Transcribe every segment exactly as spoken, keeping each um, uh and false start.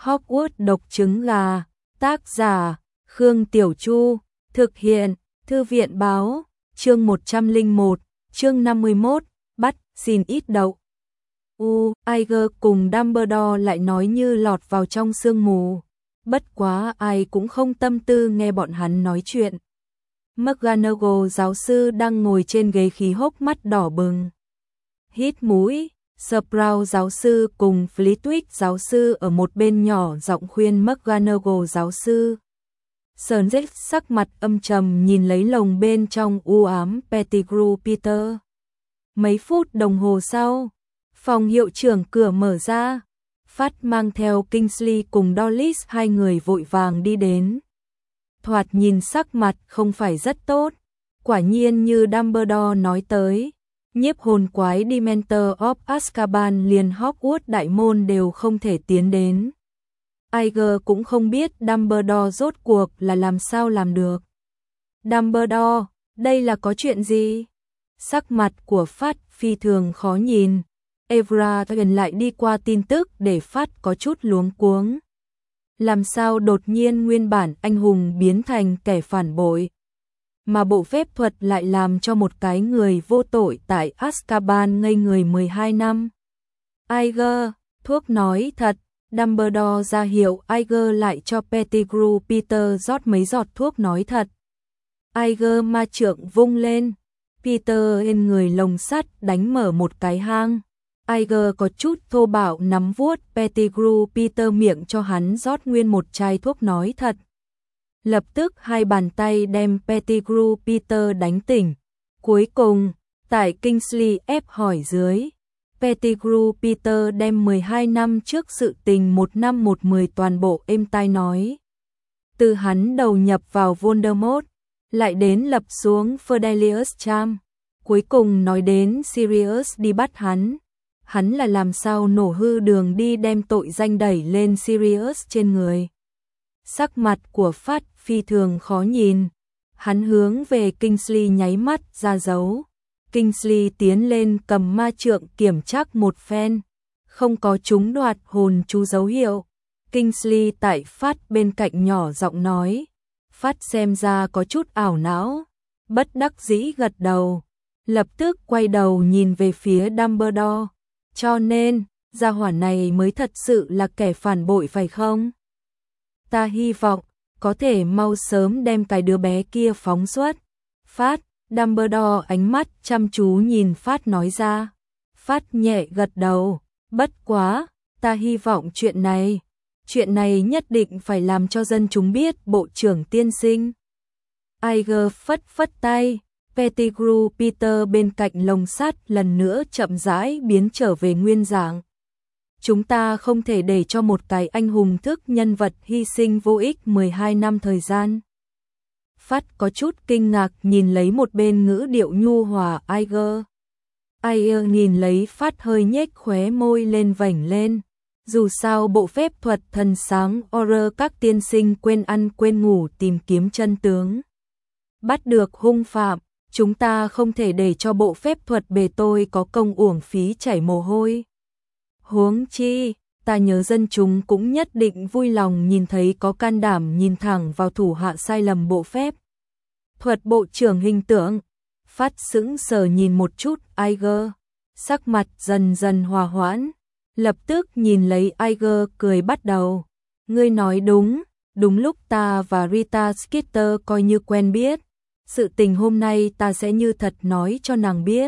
Hogwarts độc trứng gà, tác giả, Khương Tiểu Chu, thực hiện, Thư viện báo, chương một trăm lẻ một, chương năm mươi mốt, bắt, xin ít đậu. U, Iger cùng Dumbledore lại nói như lọt vào trong sương mù, bất quá ai cũng không tâm tư nghe bọn hắn nói chuyện. McGonagall giáo sư đang ngồi trên ghế khí hốc mắt đỏ bừng, hít mũi. Sprout giáo sư cùng Flitwick giáo sư ở một bên nhỏ giọng khuyên McGonagall giáo sư. Surnett sắc mặt âm trầm nhìn lấy lồng bên trong u ám Pettigrew Peter. Mấy phút đồng hồ sau, phòng hiệu trưởng cửa mở ra, Phát mang theo Kingsley cùng Dollis hai người vội vàng đi đến. Thoạt nhìn sắc mặt không phải rất tốt, quả nhiên như Dumbledore nói tới. Nhiếp hồn quái Dementor of Azkaban liền Hogwarts đại môn đều không thể tiến đến. Iger cũng không biết Dumbledore rốt cuộc là làm sao làm được. Dumbledore, đây là có chuyện gì? Sắc mặt của Phát phi thường khó nhìn. Evra gần lại đi qua tin tức để Phát có chút luống cuống. Làm sao đột nhiên nguyên bản anh hùng biến thành kẻ phản bội? Mà bộ phép thuật lại làm cho một cái người vô tội tại Azkaban ngây người mười hai năm. Iger, thuốc nói thật, Dumbledore ra hiệu Iger lại cho Pettigrew Peter rót mấy giọt thuốc nói thật. Iger ma trượng vung lên, Peter lên người lồng sắt đánh mở một cái hang. Iger có chút thô bạo nắm vuốt Pettigrew Peter miệng cho hắn rót nguyên một chai thuốc nói thật. Lập tức hai bàn tay đem Pettigrew Peter đánh tỉnh. Cuối cùng, tại Kingsley ép hỏi dưới, Pettigrew Peter đem mười hai năm trước sự tình một năm một mười toàn bộ êm tai nói. Từ hắn đầu nhập vào Voldemort, lại đến lập xuống Fidelius Charm, cuối cùng nói đến Sirius đi bắt hắn. Hắn là làm sao nổ hư đường đi đem tội danh đẩy lên Sirius trên người. Sắc mặt của Phát phi thường khó nhìn. Hắn hướng về Kingsley nháy mắt ra dấu. Kingsley tiến lên cầm ma trượng kiểm tra một phen. Không có trúng đoạt hồn chú dấu hiệu. Kingsley tại Phát bên cạnh nhỏ giọng nói. Phát xem ra có chút ảo não. Bất đắc dĩ gật đầu. Lập tức quay đầu nhìn về phía Dumbledore. Cho nên, gia hỏa này mới thật sự là kẻ phản bội phải không? Ta hy vọng có thể mau sớm đem cái đứa bé kia phóng xuất. Phát, Dumbledore ánh mắt chăm chú nhìn Phát nói ra. Phát nhẹ gật đầu, bất quá, ta hy vọng chuyện này, chuyện này nhất định phải làm cho dân chúng biết, bộ trưởng tiên sinh. Iger phất phất tay, Pettigrew Peter bên cạnh lồng sắt lần nữa chậm rãi biến trở về nguyên dạng. Chúng ta không thể để cho một cái anh hùng thức nhân vật hy sinh vô ích mười hai năm thời gian. Phát có chút kinh ngạc nhìn lấy một bên ngữ điệu nhu hòa Iger. Iger nhìn lấy Phát hơi nhếch khóe môi lên vảnh lên. Dù sao bộ phép thuật thần sáng Auror các tiên sinh quên ăn quên ngủ tìm kiếm chân tướng. Bắt được hung phạm, chúng ta không thể để cho bộ phép thuật bề tôi có công uổng phí chảy mồ hôi. Huống chi, ta nhớ dân chúng cũng nhất định vui lòng nhìn thấy có can đảm nhìn thẳng vào thủ hạ sai lầm bộ phép thuật bộ trưởng hình tượng. Phát sững sờ nhìn một chút Iger, sắc mặt dần dần hòa hoãn, lập tức nhìn lấy Iger cười bắt đầu. Ngươi nói đúng, đúng lúc ta và Rita Skeeter coi như quen biết. Sự tình hôm nay ta sẽ như thật nói cho nàng biết.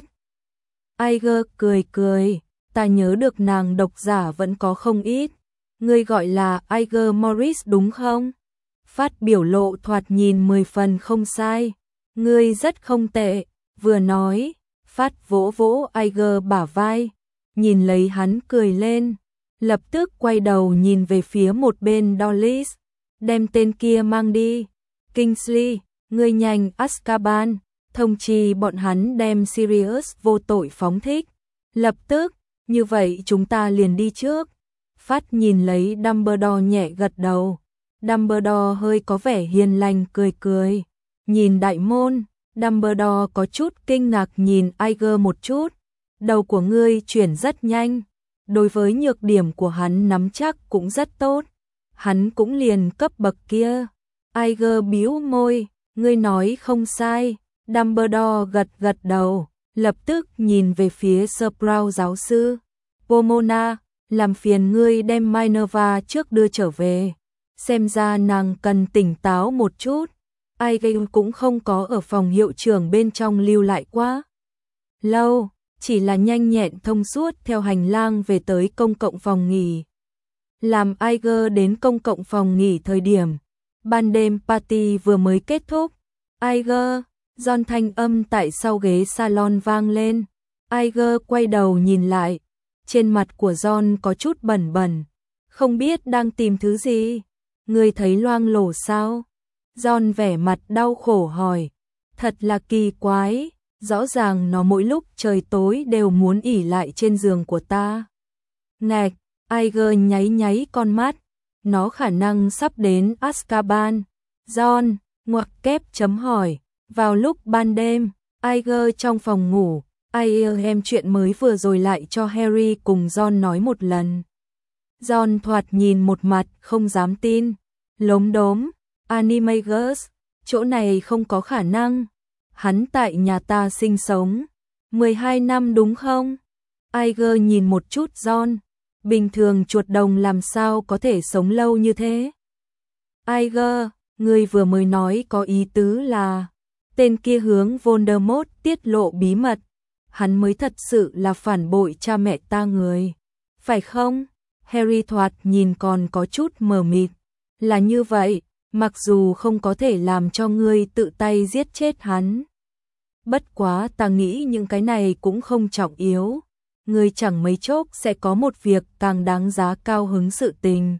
Iger cười cười. Ta nhớ được nàng độc giả vẫn có không ít. Ngươi gọi là Iger Morris đúng không? Phát biểu lộ thoạt nhìn mười phần không sai. Ngươi rất không tệ. Vừa nói, Phát vỗ vỗ Iger bả vai, nhìn lấy hắn cười lên. Lập tức quay đầu nhìn về phía một bên Dollis. Đem tên kia mang đi. Kingsley, ngươi nhanh Azkaban, thông chi bọn hắn đem Sirius vô tội phóng thích. Lập tức. Như vậy chúng ta liền đi trước. Phát nhìn lấy Dumbledore nhẹ gật đầu. Dumbledore hơi có vẻ hiền lành cười cười. Nhìn đại môn, Dumbledore có chút kinh ngạc nhìn Iger một chút. Đầu của ngươi chuyển rất nhanh. Đối với nhược điểm của hắn nắm chắc cũng rất tốt. hắn cũng liền cấp bậc kia. Iger bĩu môi, ngươi nói không sai. Dumbledore gật gật đầu, lập tức nhìn về phía Sprout giáo sư. Pomona, làm phiền ngươi đem Minerva trước đưa trở về. Xem ra nàng cần tỉnh táo một chút. Iger cũng không có ở phòng hiệu trưởng bên trong lưu lại quá lâu, chỉ là nhanh nhẹn thông suốt theo hành lang về tới công cộng phòng nghỉ. Làm Iger đến công cộng phòng nghỉ thời điểm ban đêm party vừa mới kết thúc. Iger, John thanh âm tại sau ghế salon vang lên. Iger quay đầu nhìn lại, trên mặt của John có chút bẩn bẩn, không biết đang tìm thứ gì. Ngươi thấy loang lổ sao? John vẻ mặt đau khổ hỏi. Thật là kỳ quái, rõ ràng nó mỗi lúc trời tối đều muốn ỉ lại trên giường của ta. Ngạch, Iger nháy nháy con mắt, nó khả năng sắp đến Azkaban. John, ngoặc kép chấm hỏi, vào lúc ban đêm, Iger trong phòng ngủ, Iger em chuyện mới vừa rồi lại cho Harry cùng John nói một lần. John thoạt nhìn một mặt không dám tin, lốm đốm, Animagus, chỗ này không có khả năng. Hắn tại nhà ta sinh sống mười hai năm đúng không? Iger nhìn một chút John, bình thường chuột đồng làm sao có thể sống lâu như thế? Iger, ngươi vừa mới nói có ý tứ là tên kia hướng Voldemort tiết lộ bí mật, hắn mới thật sự là phản bội cha mẹ ta người, phải không? Harry thoạt nhìn còn có chút mờ mịt. Là như vậy, mặc dù không có thể làm cho ngươi tự tay giết chết hắn. Bất quá ta nghĩ những cái này cũng không trọng yếu. Ngươi chẳng mấy chốc sẽ có một việc càng đáng giá cao hứng sự tình.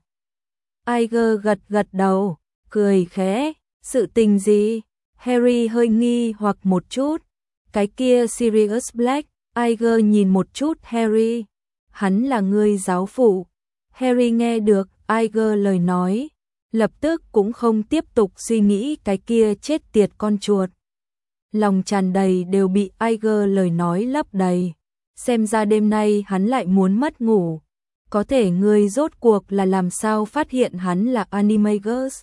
Iger gật gật đầu, cười khẽ. Sự tình gì? Harry hơi nghi hoặc một chút. Cái kia Sirius Black. Iger nhìn một chút Harry. Hắn là ngươi giáo phụ. Harry nghe được Iger lời nói, lập tức cũng không tiếp tục suy nghĩ cái kia chết tiệt con chuột. Lòng tràn đầy đều bị Iger lời nói lấp đầy. Xem ra đêm nay hắn lại muốn mất ngủ. Có thể ngươi rốt cuộc là làm sao phát hiện hắn là Animagus?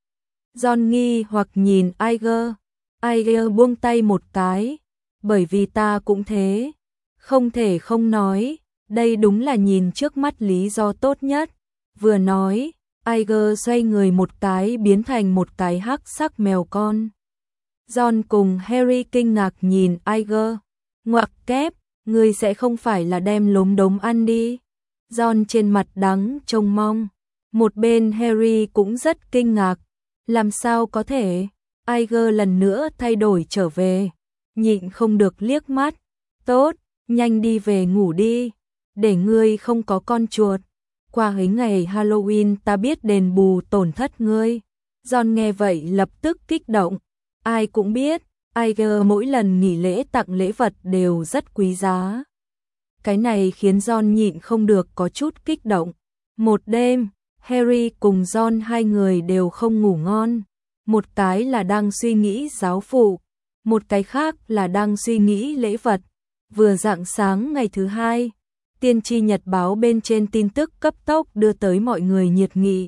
John nghi hoặc nhìn Iger. Iger buông tay một cái. Bởi vì ta cũng thế. Không thể không nói. Đây đúng là nhìn trước mắt lý do tốt nhất. Vừa nói, Iger xoay người một cái biến thành một cái hắc sắc mèo con. John cùng Harry kinh ngạc nhìn Iger. Ngoặc kép, ngươi sẽ không phải là đem lốm đốm ăn đi. John trên mặt đắng trông mong. Một bên Harry cũng rất kinh ngạc. Làm sao có thể? Iger lần nữa thay đổi trở về. Nhịn không được liếc mắt. Tốt, nhanh đi về ngủ đi. Để ngươi không có con chuột. Qua ấy ngày Halloween ta biết đền bù tổn thất ngươi. John nghe vậy lập tức kích động. Ai cũng biết, Iger mỗi lần nghỉ lễ tặng lễ vật đều rất quý giá. Cái này khiến John nhịn không được có chút kích động. Một đêm, Harry cùng John hai người đều không ngủ ngon. Một cái là đang suy nghĩ giáo phụ, một cái khác là đang suy nghĩ lễ vật. Vừa rạng sáng ngày thứ hai, Tiên tri nhật báo bên trên tin tức cấp tốc đưa tới mọi người nhiệt nghị.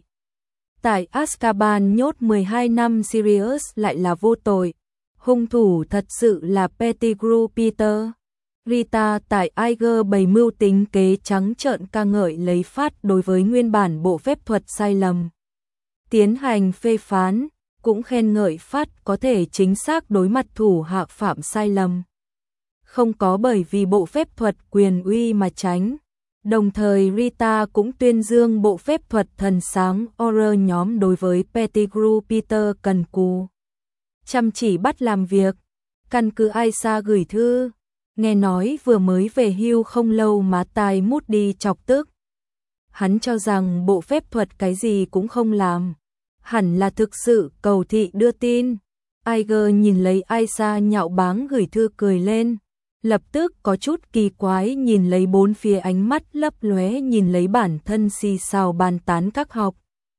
Tại Azkaban nhốt mười hai năm Sirius lại là vô tội. Hung thủ thật sự là Pettigrew Peter. Rita tại Iger bày mưu tính kế trắng trợn ca ngợi lấy phát đối với nguyên bản bộ phép thuật sai lầm. Tiến hành phê phán, cũng khen ngợi phát có thể chính xác đối mặt thủ hạ phạm sai lầm. Không có bởi vì bộ phép thuật quyền uy mà tránh. Đồng thời Rita cũng tuyên dương bộ phép thuật thần sáng Auror nhóm đối với Pettigrew Peter cần cù. Chăm chỉ bắt làm việc. Căn cứ Aisa gửi thư. Nghe nói vừa mới về hưu không lâu má tai mút đi chọc tức. Hắn cho rằng bộ phép thuật cái gì cũng không làm. Hẳn là thực sự cầu thị đưa tin. Iger nhìn lấy Aisa nhạo báng gửi thư cười lên. Lập tức có chút kỳ quái nhìn lấy bốn phía ánh mắt lấp lóe nhìn lấy bản thân xì xào bàn tán các học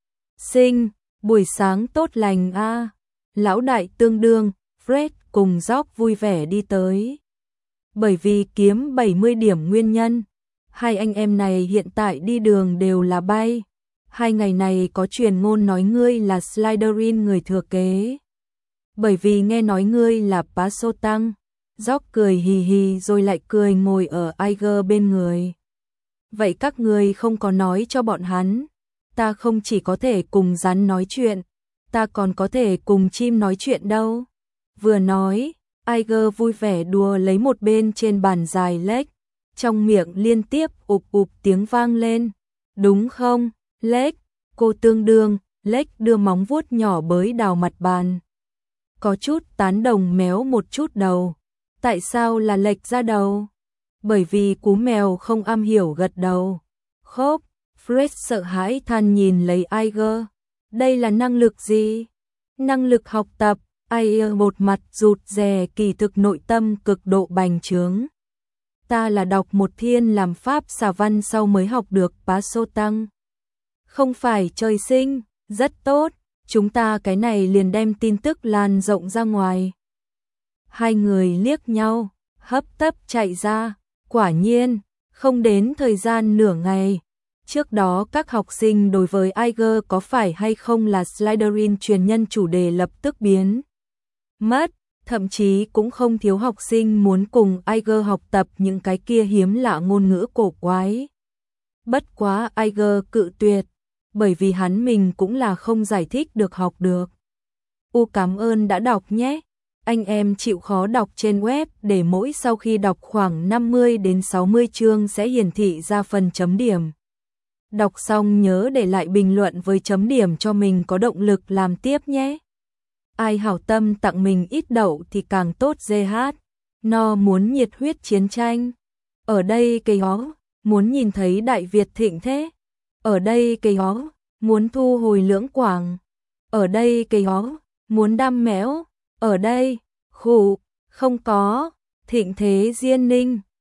sinh. Buổi sáng tốt lành a. À. Lão đại tương đương, Fred cùng George vui vẻ đi tới. Bởi vì kiếm bảy mươi điểm nguyên nhân, hai anh em này hiện tại đi đường đều là bay. Hai ngày này có truyền ngôn nói ngươi là Slytherin người thừa kế. Bởi vì nghe nói ngươi là Pasotang. George cười hì hì rồi lại cười ngồi ở Iger bên người. Vậy các ngươi không có nói cho bọn hắn. Ta không chỉ có thể cùng rắn nói chuyện, ta còn có thể cùng chim nói chuyện đâu. Vừa nói, Iger vui vẻ đùa lấy một bên trên bàn dài lếch, trong miệng liên tiếp ụp ụp tiếng vang lên. Đúng không, lếch? Cô tương đương, lếch đưa móng vuốt nhỏ bới đào mặt bàn. Có chút tán đồng méo một chút đầu. Tại sao là lệch ra đầu? Bởi vì cú mèo không am hiểu gật đầu. Khốp, Fred sợ hãi than nhìn lấy Iger. Đây là năng lực gì? Năng lực học tập. Iger một mặt rụt rè, kỳ thực nội tâm cực độ bành trướng. Ta là đọc một thiên làm pháp xà văn sau mới học được Pasotang. Không phải trời sinh, rất tốt, chúng ta cái này liền đem tin tức lan rộng ra ngoài. Hai người liếc nhau, hấp tấp chạy ra, quả nhiên, không đến thời gian nửa ngày. Trước đó các học sinh đối với Iger có phải hay không là Slytherin truyền nhân chủ đề lập tức biến mất, thậm chí cũng không thiếu học sinh muốn cùng Iger học tập những cái kia hiếm lạ ngôn ngữ cổ quái. Bất quá Iger cự tuyệt, bởi vì hắn mình cũng là không giải thích được học được. U cảm ơn đã đọc nhé. Anh em chịu khó đọc trên web để mỗi sau khi đọc khoảng năm mươi đến sáu mươi chương sẽ hiển thị ra phần chấm điểm. Đọc xong nhớ để lại bình luận với chấm điểm cho mình có động lực làm tiếp nhé. Ai hảo tâm tặng mình ít đậu thì càng tốt giê hát. No muốn nhiệt huyết chiến tranh. Ở đây cây hó, muốn nhìn thấy Đại Việt thịnh thế. Ở đây cây hó, muốn thu hồi lưỡng quảng. Ở đây cây hó, muốn đam mẽo. Ở đây, khủ, không có, thịnh thế diên ninh.